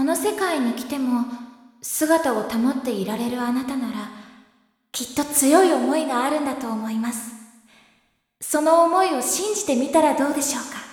の世界に来ても姿を保っていられるあなたなら、きっと強い思いがあるんだと思います。その思いを信じてみたらどうでしょうか。